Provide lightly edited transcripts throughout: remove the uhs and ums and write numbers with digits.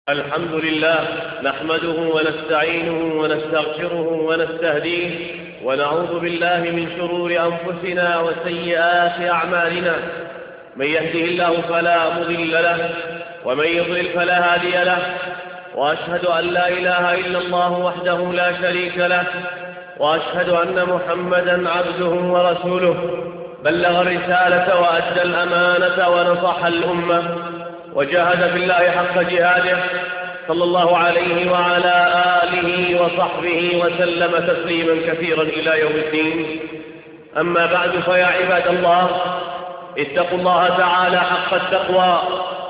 الحمد لله نحمده ونستعينه ونستغفره ونستهديه ونعوذ بالله من شرور أنفسنا وسيئات أعمالنا. من يهده الله فلا مضل له ومن يضلل فلا هادي له، وأشهد أن لا إله إلا الله وحده لا شريك له، وأشهد أن محمدا عبده ورسوله. بلغ الرسالة وأدى الأمانة ونصح الأمة وجاهد في الله حق جهاده، صلى الله عليه وعلى آله وصحبه وسلم تسليما كثيرا إلى يوم الدين. أما بعد، فيا عباد الله، اتقوا الله تعالى حق التقوى.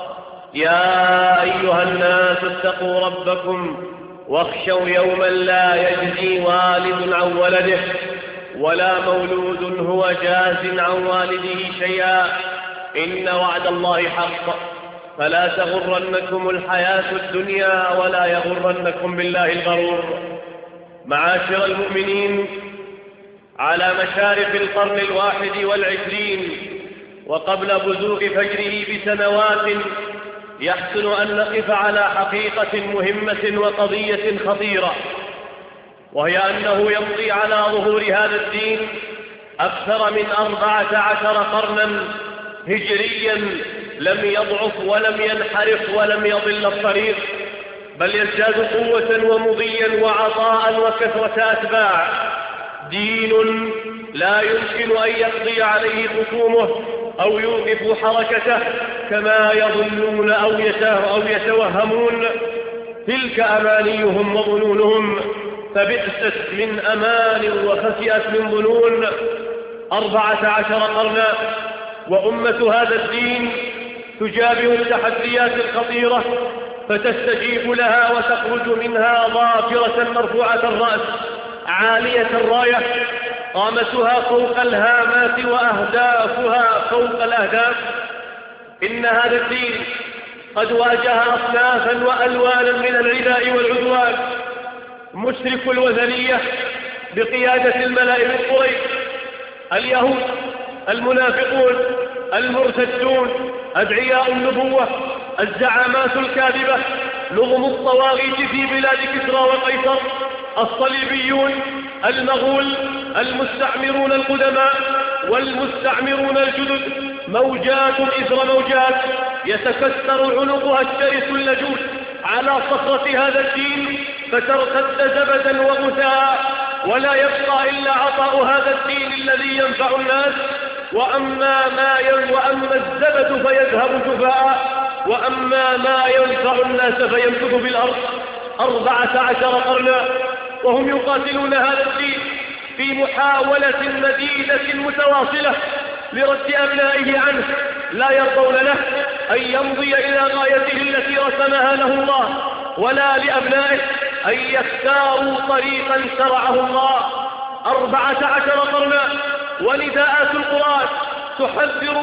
يا أيها الناس اتقوا ربكم واخشوا يوما لا يجزي والد عن ولده ولا مولود هو جاز عن والده شيئا، إن وعد الله حق، فلا تغرنكم الحياة الدنيا ولا يغرنكم بالله الغرور. معاشر المؤمنين، على مشارف القرن 21 وقبل بزوغ فجره بسنوات، يحسن أن نقف على حقيقة مهمة وقضية خطيرة، وهي أنه يمضي على ظهور هذا الدين أكثر من 14 قرنا هجريا لم يضعف ولم ينحرف ولم يضل الطريق، بل يزداد قوة ومضيا وعطاء وكثرة أتباع. دين لا يمكن أن يقضي عليه خصومه أو يوقف حركته كما يظنون أو يتوهمون. تلك أمانيهم وظنونهم، فبئست من أمان وخسئت من ظنون. 14 قرنا وأمة هذا الدين تجابه التحديات الخطيرة، فتستجيب لها وتخرج منها ظافرة مرفوعة الرأس عالية الراية، قامتها فوق الهامات وأهدافها فوق الأهداف. إن هذا الدين قد واجه أصنافا وألوانا من العداء والعدوان. مشرك الوثنية بقيادة الملائكة من قريش، اليهود، المنافقون، المرتدون، أدعياء النبوة، الزعامات الكاذبة، لغم الطواغيت في بلاد كسرى وقيصر، الصليبيون، المغول، المستعمرون القدماء والمستعمرون الجدد، موجات إثر موجات يتكسر عنقها الشرس اللجوج على صخرة هذا الدين، فترتد زبدا وغثاء، ولا يبقى إلا عطاء هذا الدين الذي ينفع الناس. وأما الزبد فيذهب جفاء، وأما ما ينفع الناس فيمكث في الأرض. 14 قرنا وهم يقاتلون هذا الدين في محاولة مديدة متواصلة لرد أبنائه عنه، لا يرضون له أن يمضي إلى غايته التي رسمها له الله، ولا لأبنائه أن يختاروا طريقا شرعه الله. 14 قرنا ونداءات القرآن تحذر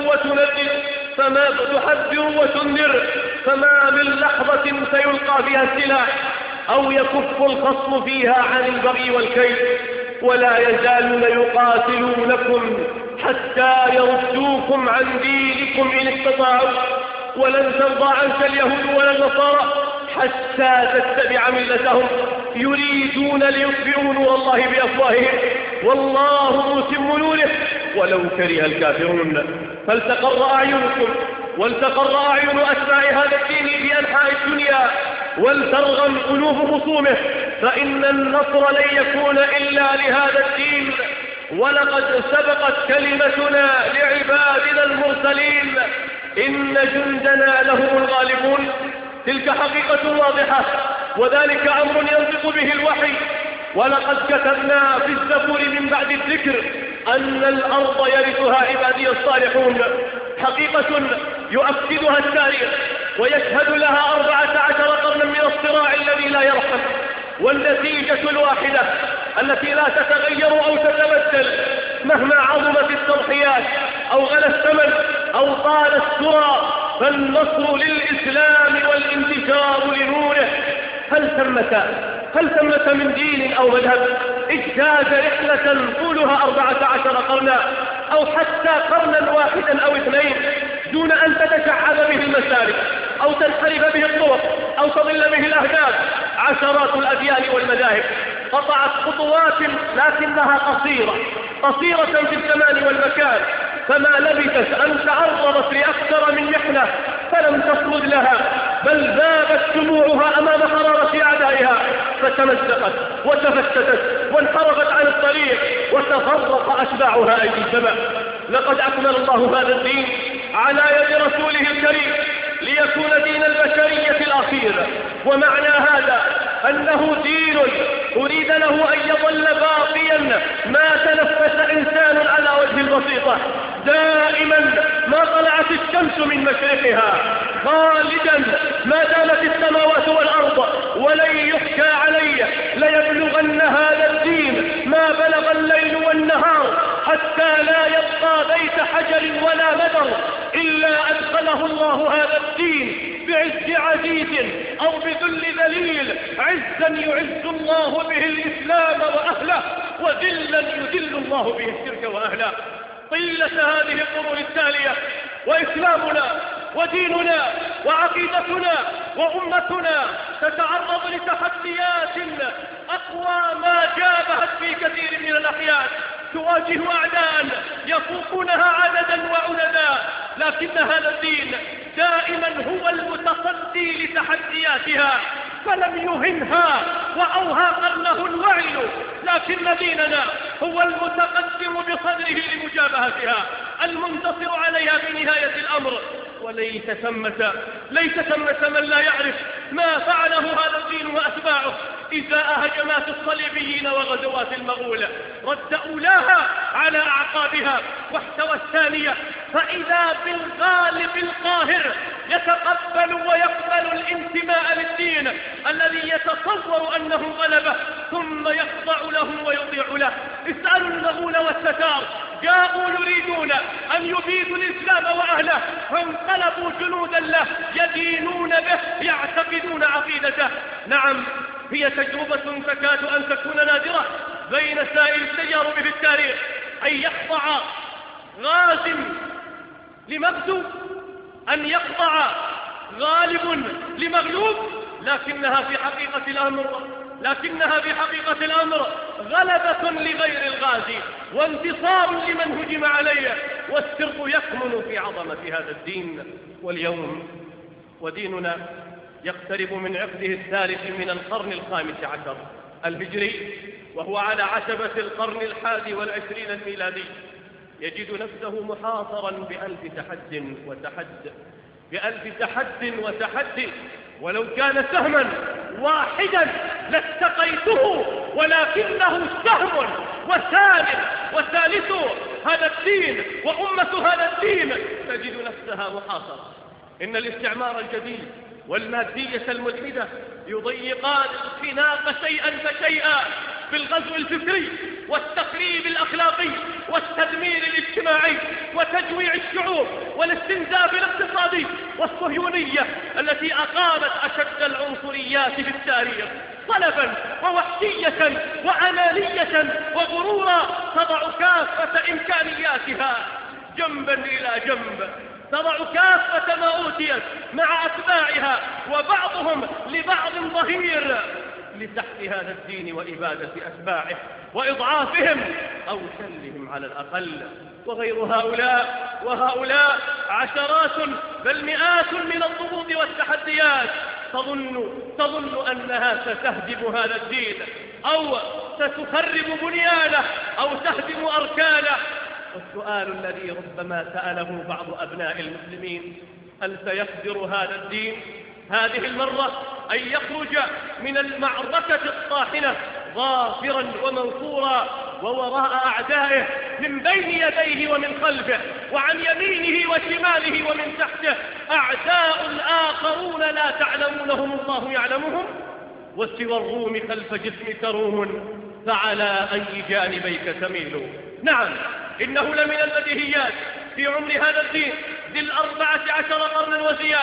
وتنذر، فما من لحظة سيلقى فيها السلاح أو يكف الخصم فيها عن البغي والكيد، ولا يزالون يقاتلونكم حتى يردوكم عن دينكم إن استطاعوا، ولن ترضى عنك اليهود ولا النصارى حتى تتبع ملتهم. يريدون ليطفئوا نور الله بأفواههم والله متم نوره ولو كره الكافرون. فلتقر أعينكم ولتقر أعين أتباع هذا الدين في أنحاء الدنيا، ولترغم قلوب خصومه، فإن النصر لن يكون إلا لهذا الدين. ولقد سبقت كلمتنا لعبادنا المرسلين، إن جندنا لهم الغالبون. تلك حقيقة واضحة، وذلك أمر ينطق به الوحي. ولقد كتبنا في الزبور من بعد الذكر أن الأرض يرثها عبادي الصالحون، حقيقة يؤكدها التاريخ ويشهد لها 14 قرنا من الصراع الذي لا يرحم. والنتيجة الواحدة التي لا تتغير أو تتبدل مهما عظمت التضحيات أو غلى الثمن أو طال السرى، فالنصر للإسلام والانتشار لنوره. هل ثمة من دين أو مذهب اجتاز رحلة طولها 14 قرنا أو حتى قرنا واحدا أو 2 دون أن تتشعب به المسالك أو تنحرف به الطرق أو تضل به الأهداف. عشرات الأديان والمذاهب قطعت خطوات لكنها قصيرة في الزمان والمكان، فما لبثت أن تعرضت لأكثر من محنة فلم تصمد لها، بل ذابت دموعها أمام حرارة أعدائها، فتمزقت وتفتتت وانحرفت عن الطريق وتفرق أتباعها أيدي السماء. لقد أكمل الله هذا الدين على يد رسوله الكريم ليكون دين البشرية الأخير، ومعنى هذا أنه دين أريد له أن يظل باقيا ما تنفس إنسان على وجه البسيطة، دائما ما طلعت الشمس من مشرقها، خالدا ما دامت السماوات والأرض، ولن يحكى عليه ليبلغن هذا الدين ما بلغ الليل والنهار، حتى لا يبقى بيت حجر ولا مدر إلا أدخله الله هذا الدين بعز عزيز أو بذل ذليل، عزا يعز الله به الإسلام وأهله، وذلا يذل الله به الشرك وأهله. طيلة هذه القرون التالية وإسلامنا وديننا وعقيدتنا وأمتنا تتعرض لتحديات أقوى ما جابهت في كثير من الأحيان، تواجه أعداء يفوقونها عددا وعددا، لكن هذا الدين دائما هو المتصدي لتحدياتها فلم يهنها وأوهى قرنه الوعي، لكن ديننا هو المتقدم بصدره لمجابهتها، المنتصر عليها في نهاية الأمر. وليس ثمة من لا يعرف ما فعله هذا الدين وأتباعه إزاء هجمات الصليبيين وغزوات المغول، رد أولاها على أعقابها واحتوى الثانية، فإذا بالغالب القاهر يتقبل ويقبل الانتماء للدين الذي يتصور أنه غلبه ثم يخضع له ويطيع له. اسألوا المغول والتتار، جاءوا يريدون أن يبيدوا الإسلام وأهله فانقلبوا جنودا له يدينون به يعتقدون عقيدته. نعم، هي تجربة تكاد أن تكون نادرة بين سائر التجارب في التاريخ، أن يخضع غاز لمغزو، أن يخضع غالب لمغلوب، لكنها في حقيقة الأمر غلبة لغير الغازي وانتصار لمن هجم عليه، والسر يكمن في عظمة هذا الدين. واليوم وديننا يقترب من عقده الثالث من القرن ال15 الهجري، وهو على عتبة القرن ال21 الميلادي، يجد نفسه محاصرا بألف تحد وتحدي، ولو كان سهما واحدا لاتقيته، ولكنه سهم وثالث هذا الدين وأمة هذا الدين تجد نفسها محاصرة. إن الاستعمار الجديد والمادية الملحدة يضيقان الخناق شيئا فشيئا بالغزو الفكري والتخريب الأخلاقي والتدمير الاجتماعي وتجويع الشعوب والاستنزاف الاقتصادي، والصهيونية التي أقامت أشد العنصريات في التاريخ طلبا ووحشية وأنانية وغرورا، تضع كافة إمكانياتها جنبا إلى جنب، تضع كافة ما أوتيت مع أتباعها وبعضهم لبعض ظهير لسحق هذا الدين وإبادة أتباعه وإضعافهم أو شلهم على الأقل. وغير هؤلاء عشرات بل مئات من الضغوط والتحديات تظن أنها ستهدم هذا الدين أو ستخرب بنيانه أو تهدم أركانه. والسؤال الذي ربما سأله بعض أبناء المسلمين: هل سيقدر هذا الدين هذه المرة أن يخرج من المعركة الطاحنة ظافرا ومنصورا ووراء أعدائه من بين يديه ومن خلفه وعن يمينه وشماله ومن تحته أعداء آخرون لا تعلمونهم الله يعلمهم، وسوى الروم خلف جسمك روم فعلى أي جانبيك تميل؟ نعم، إنه لمن البديهيات في عمر هذا الدين ذي 14 قرنا وزيادة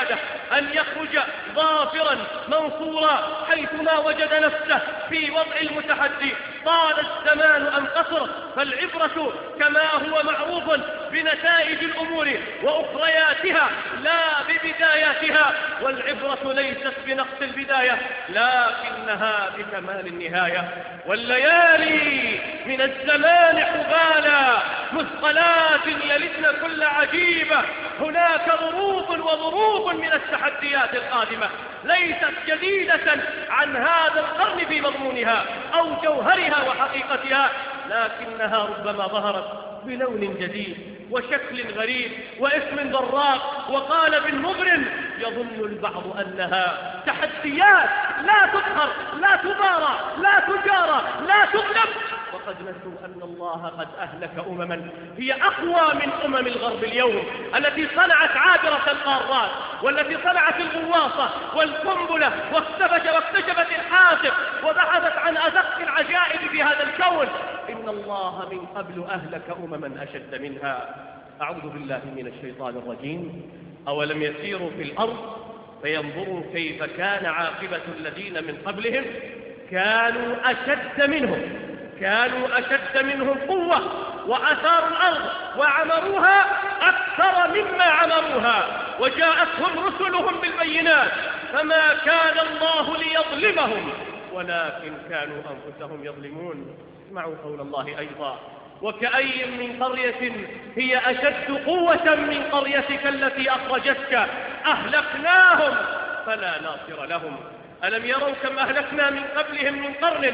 أن يخرج ظافرا منصورا حيثما وجد نفسه في وضع المتحدي، طال الزمان أم قصر، فالعبرة كما هو معروف بنتائج الأمور وأخرياتها لا ببداياتها، والعبرة ليست بنقص البداية لكنها بكمال النهاية. والليالي من الزمان حبالا مثقلات يلدن كل عجيبة، هناك ضروب من التحديات القادمة ليست جديدة عن هذا القرن في مضمونها أو جوهرها وحقيقتها، لكنها ربما ظهرت بلون جديد وشكل غريب واسم ضراق وقالب مغرم. يظن البعض أنها تحديات لا تقهر لا تبارى لا تجارى لا تغلب، وقد نسوا أن الله قد أهلك أمما هي أقوى من أمم الغرب اليوم، التي صنعت عابرة القارات، والتي صنعت الغواصة والقنبلة واكتشفت الحاسب وبحثت عن أدق العجائب في هذا الكون. إن الله من قبل أهلك أمما أشد منها. أعوذ بالله من الشيطان الرجيم. أولم يسيروا في الأرض فينظروا كيف كان عاقبة الذين من قبلهم كانوا أشد منهم قوة وأثاروا الأرض وعمروها أكثر مما عمروها، وجاءتهم رسلهم بالبينات، فما كان الله ليظلمهم ولكن كانوا أنفسهم يظلمون. اسمعوا قول الله أيضا: وكأي من قرية هي أشد قوة من قريتك التي أخرجتك أهلكناهم فلا ناصر لهم. ألم يروا كم أهلكنا من قبلهم من قرن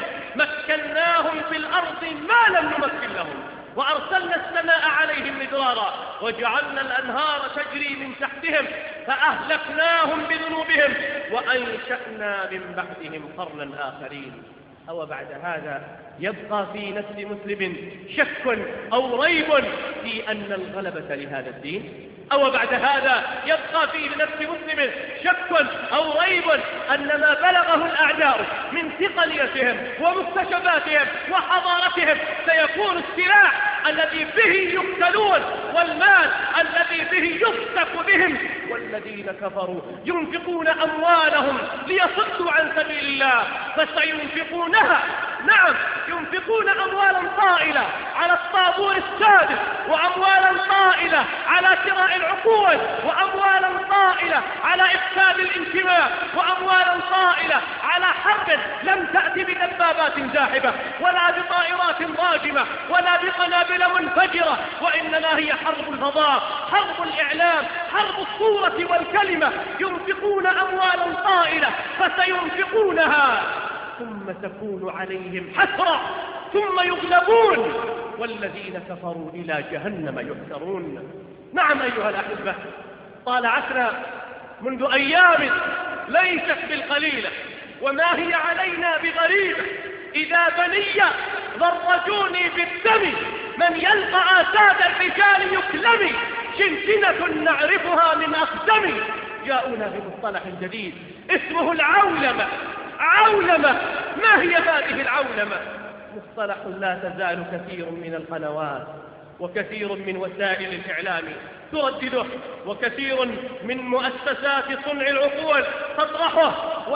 مكناهم في الأرض ما لم نمكن لهم، وأرسلنا السماء عليهم مدرارا وجعلنا الأنهار تجري من تحتهم فأهلكناهم بذنوبهم وأنشأنا من بعدهم قرنا آخرين. أو بعد هذا يبقى في نفس مسلم شك أو ريب في أن الغلبة لهذا الدين؟ أو بعد هذا يبقى في نفس مسلم شك أو ريب أن ما بلغه الأعداء من تقنيتهم ومكتشفاتهم وحضارتهم سيكون السلاح الذي به يقتلون والمال الذي به يفتك بهم؟ والذين كفروا ينفقون أموالهم ليصدوا عن سبيل الله فسينفقونها، نعم ينفقون أموالا طائلة على الطابور السادس، وأموالا طائلة على شراء العقول، وأموالا طائلة على إفساد الانتماء، وأموالا طائلة على حرب لم تأتي بدبابات زاحبة ولا بطائرات راجمة ولا بقنابل منفجرة، وإنما هي حرب الفضاء، حرب الإعلام، حرب الصورة والكلمة. ينفقون أموالا طائلة فسينفقونها ثم تكون عليهم حسرة ثم يغلبون والذين كفروا إلى جهنم يحشرون. نعم أيها الأحبة، طالعتنا منذ أيام ليست بالقليلة، وما هي علينا بغريبة. إذا بني ضرجوني بالدم من يلقى آساد الرجال يكلمي، شنشنة نعرفها من أقدم. جاءونا بمصطلح جديد اسمه العولمة. عولمة، ما هي هذه العولمة؟ مصطلح لا تزال كثير من القنوات وكثير من وسائل الإعلام تردده، وكثير من مؤسسات صنع العقول تطرحه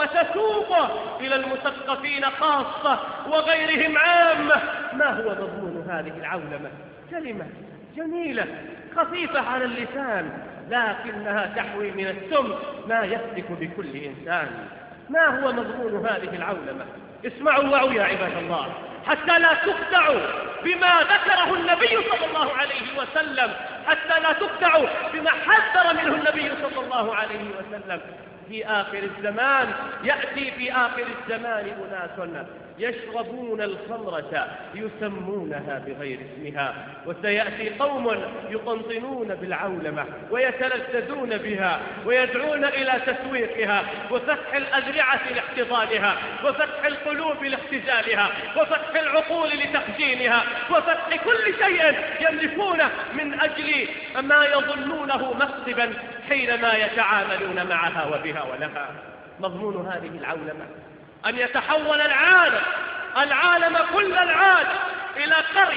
وتسوقه إلى المثقفين خاصة وغيرهم عامة. ما هو مضمون هذه العولمة؟ كلمة جميلة خفيفة على اللسان، لكنها تحوي من السم ما يفتك بكل إنسان. ما هو مضمون هذه العولمة؟ اسمعوا وعوا يا عباد الله، حتى لا تخدعوا بما ذكره النبي صلى الله عليه وسلم، حتى لا تخدعوا بما حذر منه النبي صلى الله عليه وسلم. في آخر الزمان يأتي في آخر الزمان أناس يشربون الخمرة يسمونها بغير اسمها، وسيأتي قوم يطنطنون بالعولمة ويتلذذون بها ويدعون إلى تسويقها وفتح الأذرعة لاحتضانها وفتح القلوب لاختزالها وفتح العقول لتخزينها وفتح كل شيء يملكونه من أجل ما يظنونه مكسبا حينما يتعاملون معها وبها ولها. مضمون هذه العولمة أن يتحول العالم كل العالم إلى قرية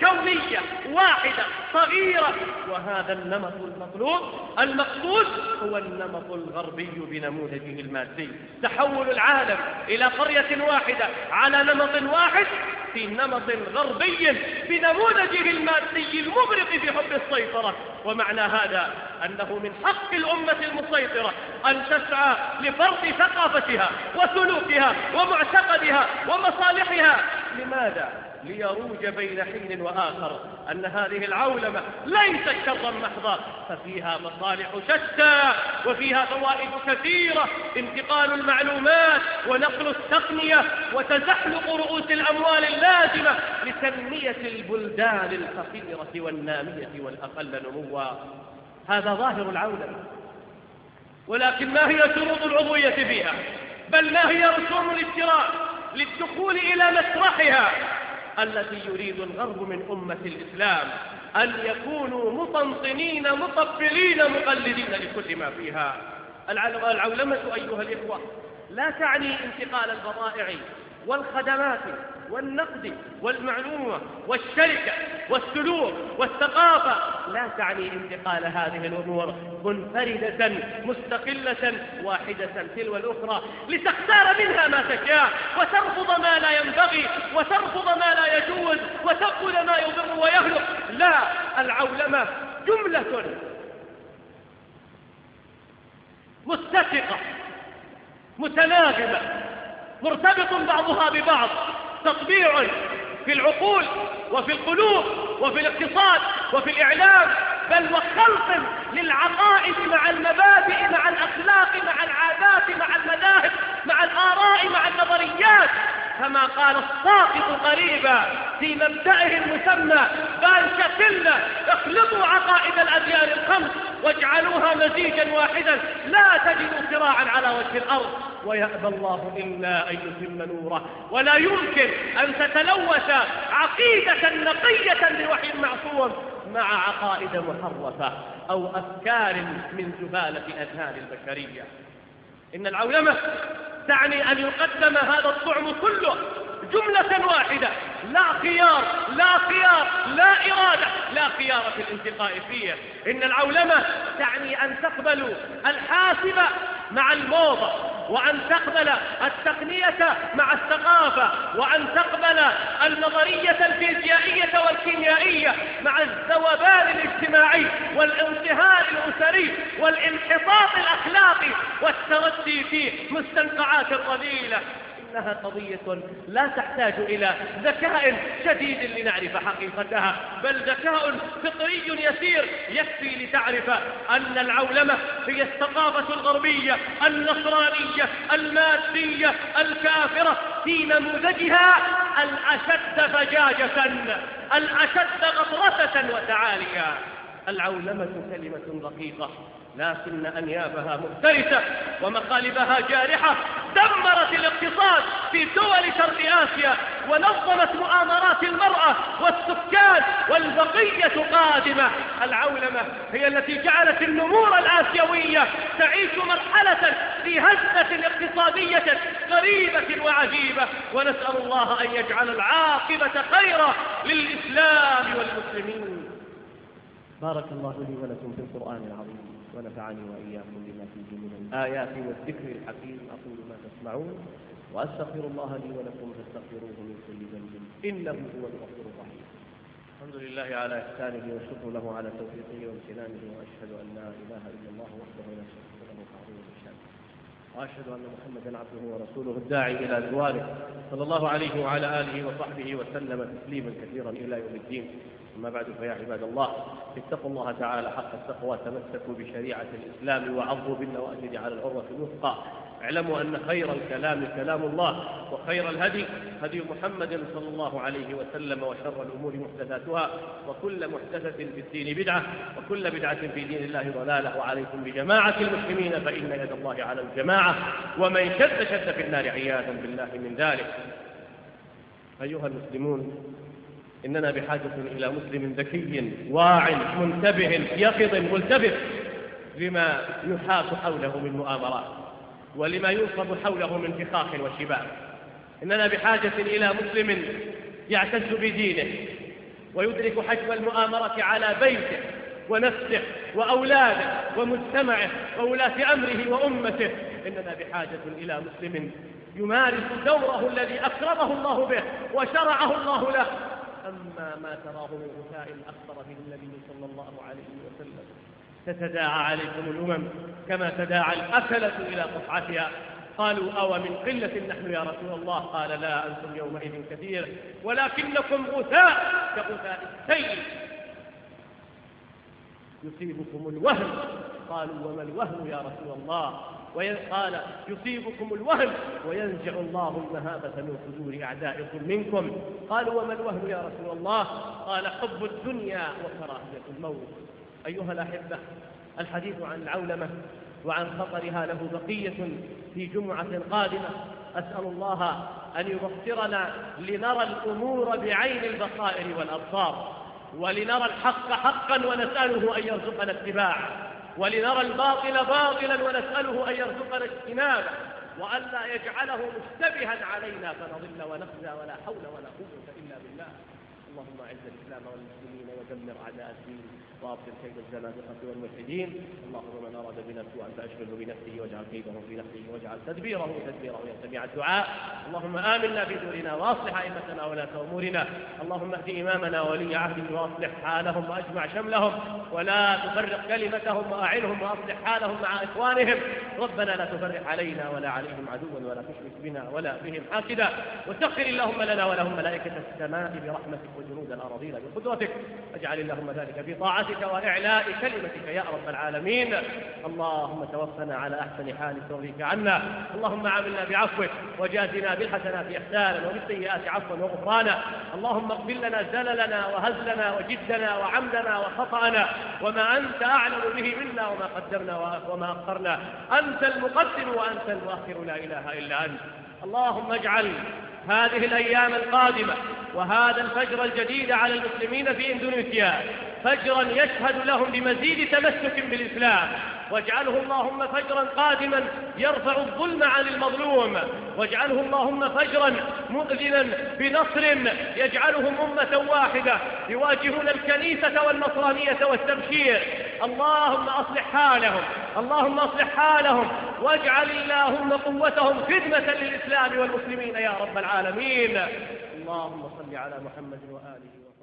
كونية واحدة صغيرة، وهذا النمط المطلوب المقصود هو النمط الغربي بنموذجه المادي. تحول العالم إلى قرية واحدة على نمط واحد في نمط غربي بنموذجه المادي المبرق في حب السيطرة. ومعنى هذا أنه من حق الأمة المسيطرة أن تسعى لفرض ثقافتها وسلوكها ومعتقدها ومصالحها. لماذا؟ ليروج بين حين وآخر أن هذه العولمة ليست شرا محضا، ففيها مصالح شتى وفيها فوائد كثيرة: انتقال المعلومات ونقل التقنية وتزحلق رؤوس الأموال اللازمة لتنمية البلدان الفقيرة والنامية والأقل نموا. هذا ظاهر العولمة. ولكن ما هي شروط العضوية فيها؟ بل ما هي رسوم الاشتراك للدخول إلى مسرحها التي يريد الغرب من أمة الإسلام؟ أن يكونوا مطنطنين مطبلين مقلدين لكل ما فيها. العولمة أيها الإخوة لا تعني انتقال البضائع والخدمات والنقد والمعلومة والشركة والسلوك والثقافة، لا تعني انتقال هذه الأمور منفردة مستقلة واحدة تلو الأخرى لتختار منها ما تشاء وترفض ما لا ينبغي وترفض ما لا يجوز وتأخذ ما يضر ويهلك. لا، العولمة جملة متفقة متناغمة مرتبط بعضها ببعض، تطبيع في العقول وفي القلوب وفي الاقتصاد وفي الإعلام، بل وخلط للعقائد مع المبادئ مع الأخلاق مع العادات مع المذاهب مع الآراء مع النظريات. كما قال الساقط قريبا في مبدئه المسمى: بان شكلنا اخلطوا عقائد الأديان الخمس واجعلوها مزيجا واحدا لا تجدوا صراعا على وجه الأرض. ويأبى الله إلا أن يتم نوره. ولا يمكن أن تتلوث عقيدة نقية بوحي معصوم مع عقائد محرفة أو أفكار من زبالة أذهان البشرية. إن العولمة تعني أن يقدم هذا الطعم كله جملة واحدة، لا خيار لا خيار لا إرادة لا خيار في الانتقاء فيه. إن العولمة تعني أن تقبل الحاسب مع الموضة، وأن تقبل التقنية مع الثقافة، وأن تقبل النظرية الفيزيائية والكيميائية مع الذوبان الاجتماعي والانتهار الأسري والانحطاط الأخلاقي والتردي في مستنقعات الرذيلة. إنها قضية لا تحتاج إلى ذكاء شديد لنعرف حقيقتها، بل ذكاء فطري يسير يكفي لتعرف أن العولمة هي الثقافة الغربية النصرانية المادية الكافرة في نموذجها الأشد فجاجة الأشد غطرسة وتعاليا. العولمة كلمة رقيقة لكن أنيابها مفترسة ومقالبها جارحة، دمرت الاقتصاد في دول شرق آسيا ونظمت مؤامرات المرأة والسكان والبقية قادمة. العولمة هي التي جعلت النمور الآسيوية تعيش مرحلة في هزة اقتصادية غريبة وعجيبة، ونسأل الله أن يجعل العاقبة خيرا للإسلام والمسلمين. بارك الله لي ولكم في القرآن العظيم ونفعني وإياكم بما فيه من الآيات والذكر الحكيم. أقول ما تسمعون وأستغفر الله لي ولكم فاستغفروه من كل ذنب إنه هو الغفور الرحيم. الحمد لله على إحسانه والشكر له على توفيقه وامتنانه، وأشهد أن لا إله إلا الله وحده لا شريك له تعظيما لشأنه، وأشهد أن محمدا عبده ورسوله الداعي إلى رضوانه صلى الله عليه وعلى آله وصحبه وسلم تسليما كثيرا إلى يوم الدين. أما بعد، فيا عباد الله، اتقوا الله تعالى حق التقوى، تمسكوا بشريعة الإسلام وعضوا بالنواجذ على العروة الوثقى. اعلموا أن خير الكلام كلام الله، وخير الهدي هدي محمد صلى الله عليه وسلم، وشر الأمور محدثاتها، وكل محدثة في الدين بدعة، وكل بدعة في دين الله ضلالة. وعليكم بجماعة المسلمين فإن يد الله على الجماعة، ومن شد في النار عياذا بالله من ذلك. أيها المسلمون، إننا بحاجة إلى مسلم ذكي واع منتبه يقظ ملتفت لما يحاط حوله من مؤامرات ولما ينصب حوله من فخاخ وشباب. إننا بحاجة إلى مسلم يعتز بدينه ويدرك حجم المؤامرة على بيته ونفسه وأولاده ومجتمعه وولاة أمره وأمته، إننا بحاجة إلى مسلم يمارس دوره الذي أكرمه الله به وشرعه الله له. أما ما تراه من غثاء أخبر به النبي صلى الله عليه وسلم: تتداعى عليكم الأمم كما تداعى الأكلة إلى قطعتها. قالوا: أو من قلة نحن يا رسول الله؟ قال: لا، أنتم يومئذ كثير ولكنكم غثاء كغثاء السيل يصيبكم الوهن. قالوا: وما الوهن يا رسول الله؟ قال: يصيبكم الوهن وينزع الله المهابة من صدور أعدائكم منكم. قالوا: وما الوهن يا رسول الله؟ قال: حب الدنيا وكراهية الموت. أيها الأحبة، الحديث عن العولمة وعن خطرها له بقية في جمعة قادمة. أسأل الله أن يبصرنا لنرى الأمور بعين البصائر والأبصار، ولنرى الحق حقا ونسأله أن يرزقنا اتباعه، ولنرى الباطل باطلا ونسأله أن يرزقنا اجتنابه، وأن لا يجعله مشتبها علينا فنضل ونخزى ولا حول ولا قوة إلا بالله. اللهم أعز الإسلام والمسلمين ودمر أعداء الدين وأبطل كيد الزنادقة والملحدين. اللهم من أراد بنا سوءا فأشغله بنفسه واجعل كيده في نفسه واجعل تدبيره يا سميع الدعاء. اللهم آمنا في دورنا وأصلح أئمتنا ولاة أمورنا. اللهم اهد إمامنا ولي عهده وأصلح حالهم وأجمع شملهم ولا تفرق كلمتهم وأعنهم وأصلح حالهم مع إخوانهم. ربنا لا تفرق علينا ولا عليهم عدوا ولا تشرك بنا ولا بهم حاسدا. وسخر اللهم لنا ولهم ملائكة السماء برحمتك وجنود الأراضين بقدرتك. اجعل اللهم ذلك في طاعتك وإعلاء كلمتك يا رب العالمين. اللهم توفنا على أحسن حال ترضيك عنا. اللهم عاملنا بعفوك وجازنا بالحسنات إحسانا وبالسيئات عفوا وغفرانا. اللهم اغفر لنا زللنا وهزلنا وجدنا وعمدنا وخطأنا وما أنت أعلم به منا وما قدمنا وما أخرنا. أنت المقدم وأنت المؤخر، لا إله إلا أنت. اللهم اجعل هذه الأيام القادمة وهذا الفجر الجديد على المسلمين في إندونيسيا فجرا يشهد لهم بمزيد تمسك بالإسلام، واجعله اللهم فجرا قادما يرفع الظلم عن المظلوم، واجعله اللهم فجرا مؤذنا بنصر يجعلهم أمة واحدة يواجهون الكنيسة والنصرانية والتبشير. اللهم أصلح حالهم، اللهم أصلح حالهم، واجعل اللهم قوتهم خدمة للإسلام والمسلمين يا رب العالمين. اللهم صل على محمد وآله وصحبه.